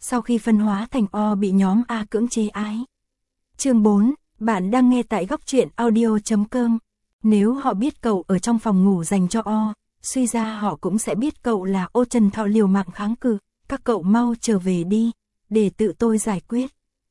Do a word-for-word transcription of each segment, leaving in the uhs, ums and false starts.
sau khi phân hóa thành O bị nhóm A cưỡng chế ái. Chương bốn, bạn đang nghe tại góc truyện audio chấm com. Nếu họ biết cậu ở trong phòng ngủ dành cho O, suy ra họ cũng sẽ biết cậu là O. Trần Thọ liều mạng kháng cự, các cậu mau trở về đi, để tự tôi giải quyết.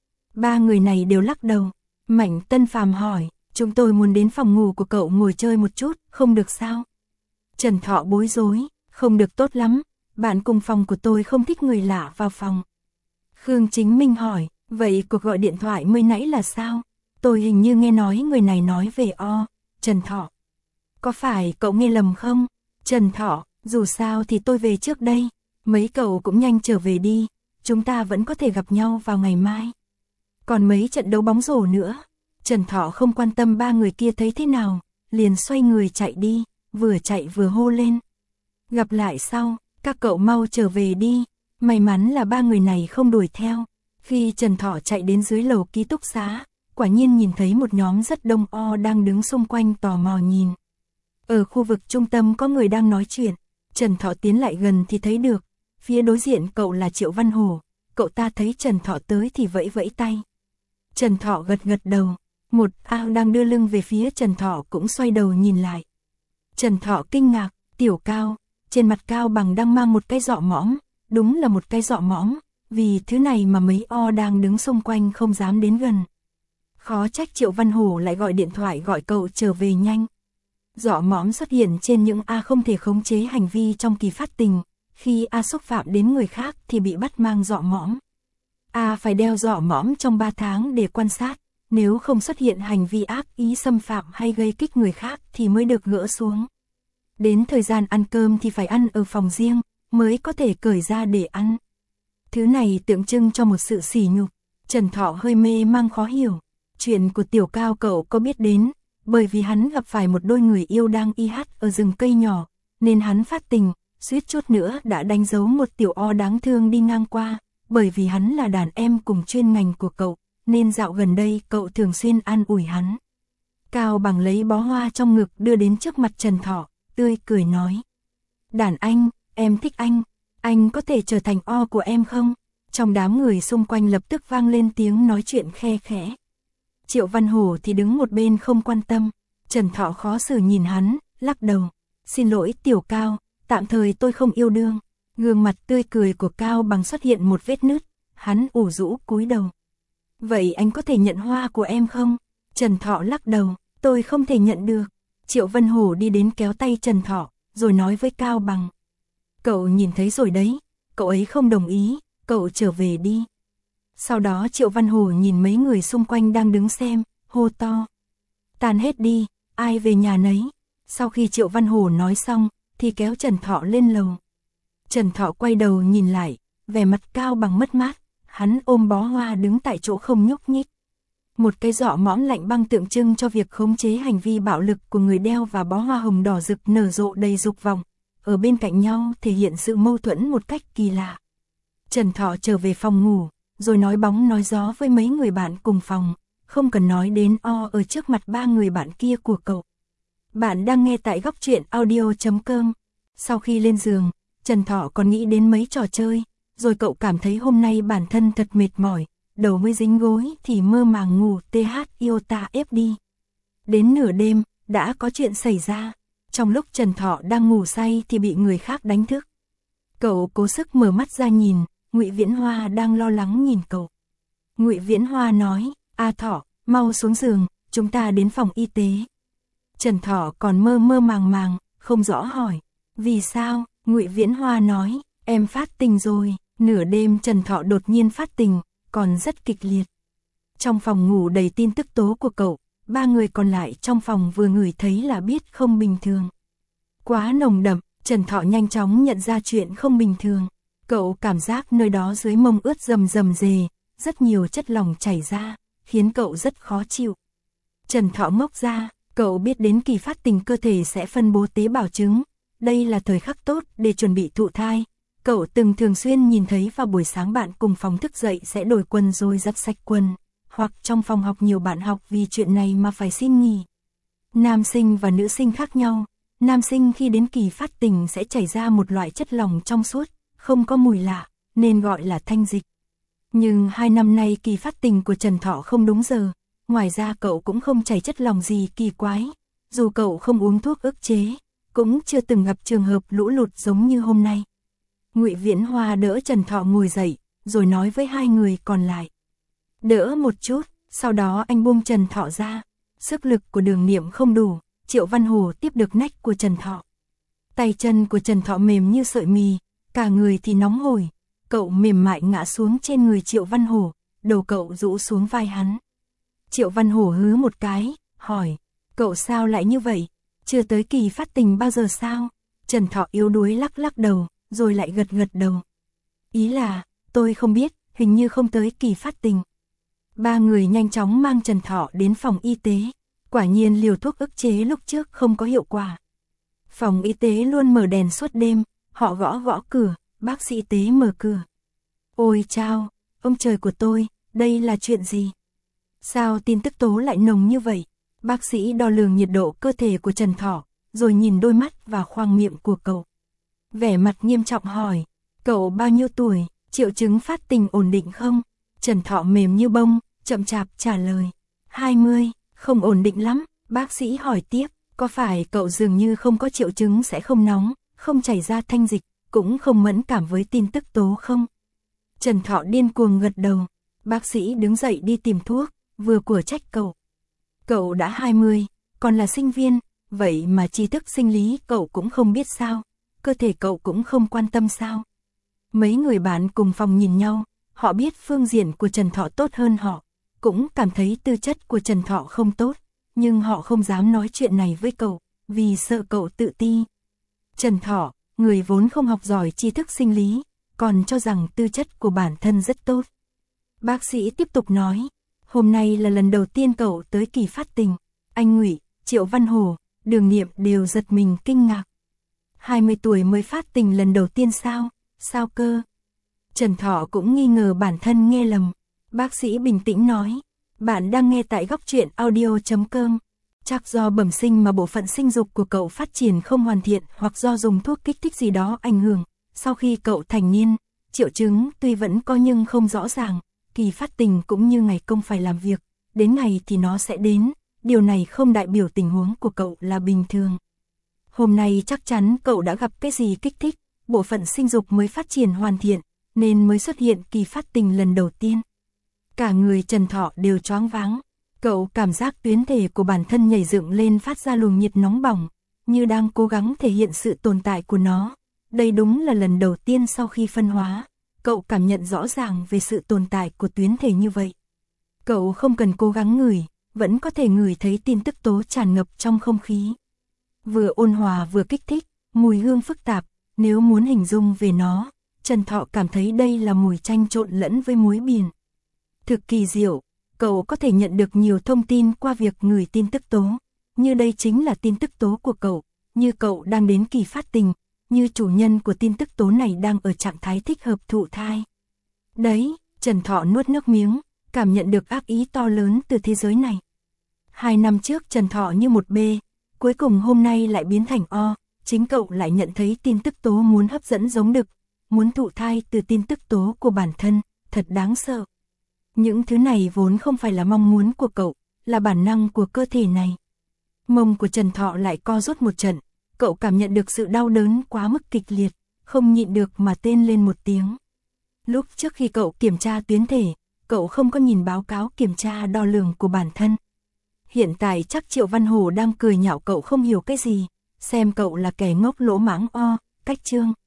Ba người này đều lắc đầu. Mảnh Tân Phàm hỏi, chúng tôi muốn đến phòng ngủ của cậu ngồi chơi một chút, không được sao? Trần Thọ bối rối, không được tốt lắm, bạn cùng phòng của tôi không thích người lạ vào phòng. Khương Chính Minh hỏi, vậy cuộc gọi điện thoại mới nãy là sao? Tôi hình như nghe nói người này nói về O. Trần Thọ. Có phải cậu nghe lầm không? Trần Thọ, dù sao thì tôi về trước đây, mấy cậu cũng nhanh trở về đi, chúng ta vẫn có thể gặp nhau vào ngày mai. Còn mấy trận đấu bóng rổ nữa. Trần Thọ không quan tâm ba người kia thấy thế nào, liền xoay người chạy đi, vừa chạy vừa hô lên. Gặp lại sau, các cậu mau trở về đi. May mắn là ba người này không đuổi theo. Khi Trần Thọ chạy đến dưới lầu ký túc xá, quả nhiên nhìn thấy một nhóm rất đông O đang đứng xung quanh tò mò nhìn. Ở khu vực trung tâm có người đang nói chuyện, Trần Thọ tiến lại gần thì thấy được, phía đối diện cậu là Triệu Văn Hổ, cậu ta thấy Trần Thọ tới thì vẫy vẫy tay. Trần Thọ gật gật đầu, một A đang đưa lưng về phía Trần Thọ cũng xoay đầu nhìn lại. Trần Thọ kinh ngạc, Tiểu Cao, trên mặt Cao Bằng đang mang một cái giọ mõm, đúng là một cái giọ mõm, vì thứ này mà mấy O đang đứng xung quanh không dám đến gần. Khó trách Triệu Văn Hổ lại gọi điện thoại gọi cậu trở về nhanh. Giọ mõm xuất hiện trên những A không thể khống chế hành vi trong kỳ phát tình, khi A xúc phạm đến người khác thì bị bắt mang giọ mõm. A phải đeo giọ mõm trong ba tháng để quan sát, nếu không xuất hiện hành vi ác ý xâm phạm hay gây kích người khác thì mới được gỡ xuống. Đến thời gian ăn cơm thì phải ăn ở phòng riêng, mới có thể cởi ra để ăn. Thứ này tượng trưng cho một sự sỉ nhục. Trần Thọ hơi mê mang khó hiểu. Chuyện của Tiểu Cao cậu có biết đến, bởi vì hắn gặp phải một đôi người yêu đang y hát ở rừng cây nhỏ, nên hắn phát tình, suýt chút nữa đã đánh dấu một tiểu O đáng thương đi ngang qua, bởi vì hắn là đàn em cùng chuyên ngành của cậu, nên dạo gần đây cậu thường xuyên an ủi hắn. Cao Bằng lấy bó hoa trong ngực đưa đến trước mặt Trần Thọ, tươi cười nói. Đàn anh, em thích anh, anh có thể trở thành O của em không? Trong đám người xung quanh lập tức vang lên tiếng nói chuyện khe khẽ. Triệu Văn Hổ thì đứng một bên không quan tâm, Trần Thọ khó xử nhìn hắn, lắc đầu. Xin lỗi Tiểu Cao, tạm thời tôi không yêu đương. Gương mặt tươi cười của Cao Bằng xuất hiện một vết nứt, hắn ủ rũ cúi đầu. Vậy anh có thể nhận hoa của em không? Trần Thọ lắc đầu, tôi không thể nhận được. Triệu Văn Hổ đi đến kéo tay Trần Thọ, rồi nói với Cao Bằng. Cậu nhìn thấy rồi đấy, cậu ấy không đồng ý, cậu trở về đi. Sau đó Triệu Văn Hổ nhìn mấy người xung quanh đang đứng xem, hô to. Tàn hết đi, ai về nhà nấy. Sau khi Triệu Văn Hổ nói xong, thì kéo Trần Thọ lên lầu. Trần Thọ quay đầu nhìn lại, vẻ mặt Cao Bằng mất mát, hắn ôm bó hoa đứng tại chỗ không nhúc nhích. Một cái giọ mõm lạnh băng tượng trưng cho việc khống chế hành vi bạo lực của người đeo và bó hoa hồng đỏ rực nở rộ đầy dục vọng, ở bên cạnh nhau thể hiện sự mâu thuẫn một cách kỳ lạ. Trần Thọ trở về phòng ngủ, rồi nói bóng nói gió với mấy người bạn cùng phòng, không cần nói đến O ở trước mặt ba người bạn kia của cậu. Bạn đang nghe tại góc truyện audio chấm com. Sau khi lên giường, Trần Thọ còn nghĩ đến mấy trò chơi, rồi cậu cảm thấy hôm nay bản thân thật mệt mỏi, đầu mới dính gối thì mơ màng ngủ th iota ép đi. Đến nửa đêm, đã có chuyện xảy ra. Trong lúc Trần Thọ đang ngủ say thì bị người khác đánh thức. Cậu cố sức mở mắt ra nhìn, Ngụy Viễn Hoa đang lo lắng nhìn cậu. Ngụy Viễn Hoa nói, A Thọ, mau xuống giường, chúng ta đến phòng y tế. Trần Thọ còn mơ mơ màng màng, không rõ hỏi, vì sao? Ngụy Viễn Hoa nói, em phát tình rồi. Nửa đêm Trần Thọ đột nhiên phát tình, còn rất kịch liệt. Trong phòng ngủ đầy tin tức tố của cậu, ba người còn lại trong phòng vừa ngửi thấy là biết không bình thường. Quá nồng đậm, Trần Thọ nhanh chóng nhận ra chuyện không bình thường. Cậu cảm giác nơi đó dưới mông ướt rầm rầm rề, rất nhiều chất lỏng chảy ra, khiến cậu rất khó chịu. Trần Thọ ngốc ra, cậu biết đến kỳ phát tình cơ thể sẽ phân bố tế bào trứng. Đây là thời khắc tốt để chuẩn bị thụ thai. Cậu từng thường xuyên nhìn thấy vào buổi sáng bạn cùng phòng thức dậy sẽ đổi quần rồi giặt sạch quần, hoặc trong phòng học nhiều bạn học vì chuyện này mà phải xin nghỉ. Nam sinh và nữ sinh khác nhau, nam sinh khi đến kỳ phát tình sẽ chảy ra một loại chất lỏng trong suốt, không có mùi lạ, nên gọi là thanh dịch. Nhưng hai năm nay kỳ phát tình của Trần Thọ không đúng giờ, ngoài ra cậu cũng không chảy chất lỏng gì kỳ quái, dù cậu không uống thuốc ức chế, cũng chưa từng gặp trường hợp lũ lụt giống như hôm nay. Ngụy Viễn Hoa đỡ Trần Thọ ngồi dậy, rồi nói với hai người còn lại. Đỡ một chút, sau đó anh buông Trần Thọ ra. Sức lực của Đường Niệm không đủ, Triệu Văn Hổ tiếp được nách của Trần Thọ. Tay chân của Trần Thọ mềm như sợi mì, cả người thì nóng hổi. Cậu mềm mại ngã xuống trên người Triệu Văn Hổ, đầu cậu rũ xuống vai hắn. Triệu Văn Hổ hứ một cái, hỏi, cậu sao lại như vậy? Chưa tới kỳ phát tình bao giờ sao? Trần Thọ yếu đuối lắc lắc đầu, rồi lại gật gật đầu. Ý là, tôi không biết, hình như không tới kỳ phát tình. Ba người nhanh chóng mang Trần Thọ đến phòng y tế. Quả nhiên liều thuốc ức chế lúc trước không có hiệu quả. Phòng y tế luôn mở đèn suốt đêm, họ gõ gõ cửa, bác sĩ y tế mở cửa. Ôi chao, ông trời của tôi, đây là chuyện gì? Sao tin tức tố lại nồng như vậy? Bác sĩ đo lường nhiệt độ cơ thể của Trần Thọ, rồi nhìn đôi mắt và khoang miệng của cậu. Vẻ mặt nghiêm trọng hỏi, cậu bao nhiêu tuổi, triệu chứng phát tình ổn định không? Trần Thọ mềm như bông, chậm chạp trả lời, hai mươi, không ổn định lắm. Bác sĩ hỏi tiếp, có phải cậu dường như không có triệu chứng sẽ không nóng, không chảy ra thanh dịch, cũng không mẫn cảm với tin tức tố không? Trần Thọ điên cuồng gật đầu. Bác sĩ đứng dậy đi tìm thuốc, vừa của trách cậu. Cậu đã hai mươi, còn là sinh viên, vậy mà tri thức sinh lý cậu cũng không biết sao? Cơ thể cậu cũng không quan tâm sao? Mấy người bạn cùng phòng nhìn nhau, họ biết phương diện của Trần Thọ tốt hơn họ, cũng cảm thấy tư chất của Trần Thọ không tốt, nhưng họ không dám nói chuyện này với cậu, vì sợ cậu tự ti. Trần Thọ, người vốn không học giỏi tri thức sinh lý, còn cho rằng tư chất của bản thân rất tốt. Bác sĩ tiếp tục nói, hôm nay là lần đầu tiên cậu tới kỳ phát tình, anh Ngụy, Triệu Văn Hổ, Đường Niệm đều giật mình kinh ngạc. hai mươi tuổi mới phát tình lần đầu tiên sao? Sao cơ? Trần Thọ cũng nghi ngờ bản thân nghe lầm. Bác sĩ bình tĩnh nói, bạn đang nghe tại góc truyện audio chấm com. Chắc do bẩm sinh mà bộ phận sinh dục của cậu phát triển không hoàn thiện hoặc do dùng thuốc kích thích gì đó ảnh hưởng. Sau khi cậu thành niên, triệu chứng tuy vẫn có nhưng không rõ ràng, kỳ phát tình cũng như ngày công phải làm việc, đến ngày thì nó sẽ đến, điều này không đại biểu tình huống của cậu là bình thường. Hôm nay chắc chắn cậu đã gặp cái gì kích thích, bộ phận sinh dục mới phát triển hoàn thiện, nên mới xuất hiện kỳ phát tình lần đầu tiên. Cả người Trần Thọ đều choáng váng, cậu cảm giác tuyến thể của bản thân nhảy dựng lên phát ra luồng nhiệt nóng bỏng, như đang cố gắng thể hiện sự tồn tại của nó. Đây đúng là lần đầu tiên sau khi phân hóa, cậu cảm nhận rõ ràng về sự tồn tại của tuyến thể như vậy. Cậu không cần cố gắng ngửi, vẫn có thể ngửi thấy tin tức tố tràn ngập trong không khí. Vừa ôn hòa vừa kích thích, mùi hương phức tạp, nếu muốn hình dung về nó, Trần Thọ cảm thấy đây là mùi chanh trộn lẫn với muối biển. Thực kỳ diệu, cậu có thể nhận được nhiều thông tin qua việc ngửi tin tức tố, như đây chính là tin tức tố của cậu, như cậu đang đến kỳ phát tình, như chủ nhân của tin tức tố này đang ở trạng thái thích hợp thụ thai. Đấy, Trần Thọ nuốt nước miếng, cảm nhận được ác ý to lớn từ thế giới này. Hai năm trước Trần Thọ như một B, cuối cùng hôm nay lại biến thành O, chính cậu lại nhận thấy tin tức tố muốn hấp dẫn giống đực, muốn thụ thai từ tin tức tố của bản thân, thật đáng sợ. Những thứ này vốn không phải là mong muốn của cậu, là bản năng của cơ thể này. Mông của Trần Thọ lại co rút một trận, cậu cảm nhận được sự đau đớn quá mức kịch liệt, không nhịn được mà tên lên một tiếng. Lúc trước khi cậu kiểm tra tuyến thể, cậu không có nhìn báo cáo kiểm tra đo lường của bản thân. Hiện tại chắc Triệu Văn Hổ đang cười nhạo cậu không hiểu cái gì, xem cậu là kẻ ngốc lỗ mãng o, cách trương.